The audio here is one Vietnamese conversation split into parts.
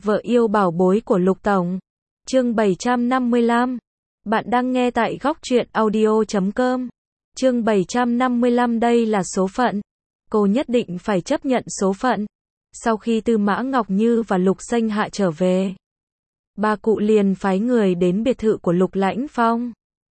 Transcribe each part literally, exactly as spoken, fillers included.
Vợ yêu bảo bối của Lục Tổng. Chương bảy trăm năm mươi lăm. Bạn đang nghe tại góc truyện audio chấm com. Chương bảy trăm năm mươi lăm đây là số phận. Cô nhất định phải chấp nhận số phận. Sau khi Tư Mã Ngọc Như và Lục Xanh Hạ trở về, bà cụ liền phái người đến biệt thự của Lục Lãnh Phong.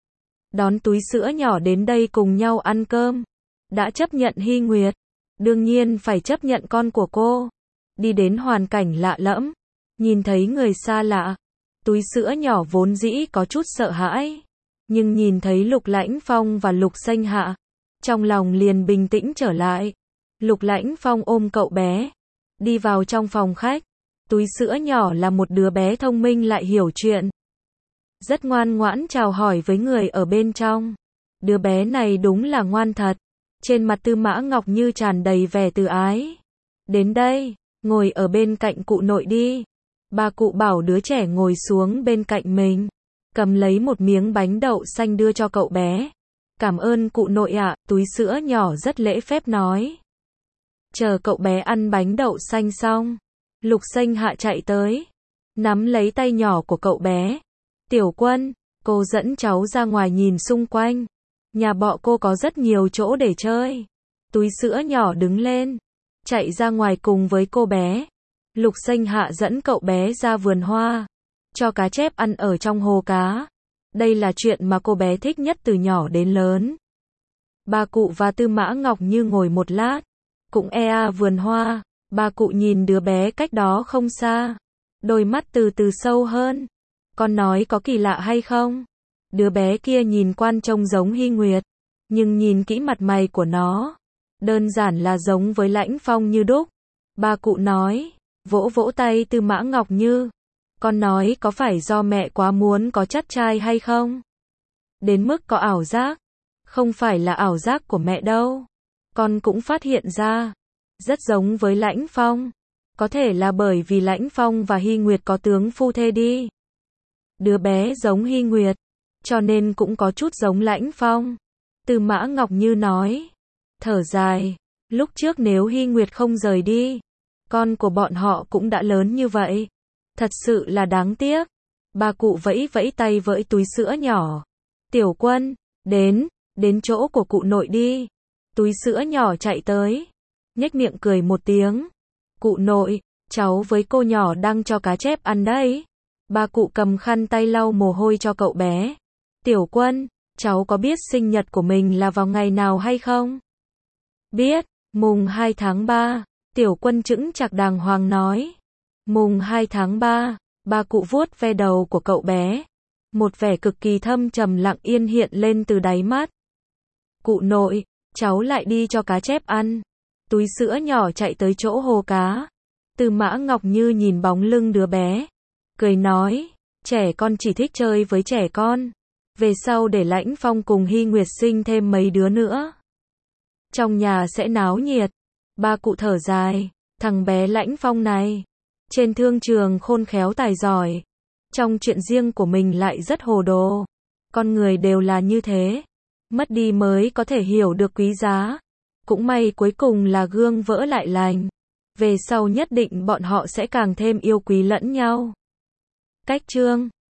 Đón túi sữa nhỏ đến đây cùng nhau ăn cơm. Đã chấp nhận Hy Nguyệt, đương nhiên phải chấp nhận con của cô. Đi đến hoàn cảnh lạ lẫm, nhìn thấy người xa lạ, túi sữa nhỏ vốn dĩ có chút sợ hãi, nhưng nhìn thấy Lục Lãnh Phong và Lục Xanh Hạ, trong lòng liền bình tĩnh trở lại. Lục Lãnh Phong ôm cậu bé, đi vào trong phòng khách. Túi sữa nhỏ là một đứa bé thông minh lại hiểu chuyện, rất ngoan ngoãn chào hỏi với người ở bên trong. Đứa bé này đúng là ngoan thật. Trên mặt Tư Mã Ngọc Như tràn đầy vẻ từ ái. Đến đây, ngồi ở bên cạnh cụ nội đi. Bà cụ bảo đứa trẻ ngồi xuống bên cạnh mình, cầm lấy một miếng bánh đậu xanh đưa cho cậu bé. Cảm ơn cụ nội ạ, túi sữa nhỏ rất lễ phép nói. Chờ cậu bé ăn bánh đậu xanh xong, Lục Xanh Hạ chạy tới, nắm lấy tay nhỏ của cậu bé. Tiểu Quân, cô dẫn cháu ra ngoài nhìn xung quanh. Nhà bọ cô có rất nhiều chỗ để chơi. Túi sữa nhỏ đứng lên, chạy ra ngoài cùng với cô bé. Lục Xanh Hạ dẫn cậu bé ra vườn hoa, cho cá chép ăn ở trong hồ cá. Đây là chuyện mà cô bé thích nhất từ nhỏ đến lớn. Bà cụ và Tư Mã Ngọc Như ngồi một lát, cũng ea vườn hoa. Bà cụ nhìn đứa bé cách đó không xa, đôi mắt từ từ sâu hơn. Con nói có kỳ lạ hay không? Đứa bé kia nhìn quan trông giống Hy Nguyệt, nhưng nhìn kỹ mặt mày của nó, đơn giản là giống với Lãnh Phong như đúc. Bà cụ nói, vỗ vỗ tay Tư Mã Ngọc Như. Con nói có phải do mẹ quá muốn có chắt trai hay không? Đến mức có ảo giác. Không phải là ảo giác của mẹ đâu. Con cũng phát hiện ra, rất giống với Lãnh Phong. Có thể là bởi vì Lãnh Phong và Hy Nguyệt có tướng phu thê đi. Đứa bé giống Hy Nguyệt, cho nên cũng có chút giống Lãnh Phong. Tư Mã Ngọc Như nói, thở dài, lúc trước nếu Hy Nguyệt không rời đi, con của bọn họ cũng đã lớn như vậy. Thật sự là đáng tiếc. Bà cụ vẫy vẫy tay với túi sữa nhỏ. Tiểu Quân, đến, đến chỗ của cụ nội đi. Túi sữa nhỏ chạy tới, nhếch miệng cười một tiếng. Cụ nội, cháu với cô nhỏ đang cho cá chép ăn đấy. Bà cụ cầm khăn tay lau mồ hôi cho cậu bé. Tiểu Quân, cháu có biết sinh nhật của mình là vào ngày nào hay không? Biết, mùng hai tháng ba. Tiểu Quân chững chạc đàng hoàng nói. Mùng hai tháng ba, bà cụ vuốt ve đầu của cậu bé. Một vẻ cực kỳ thâm trầm lặng yên hiện lên từ đáy mắt. Cụ nội, cháu lại đi cho cá chép ăn. Túi sữa nhỏ chạy tới chỗ hồ cá. Tư Mã Ngọc Như nhìn bóng lưng đứa bé, cười nói, trẻ con chỉ thích chơi với trẻ con. Về sau để Lãnh Phong cùng Hy Nguyệt sinh thêm mấy đứa nữa, trong nhà sẽ náo nhiệt. Ba cụ thở dài, thằng bé Lãnh Phong này, trên thương trường khôn khéo tài giỏi, trong chuyện riêng của mình lại rất hồ đồ. Con người đều là như thế, mất đi mới có thể hiểu được quý giá. Cũng may cuối cùng là gương vỡ lại lành. Về sau nhất định bọn họ sẽ càng thêm yêu quý lẫn nhau. Cách chương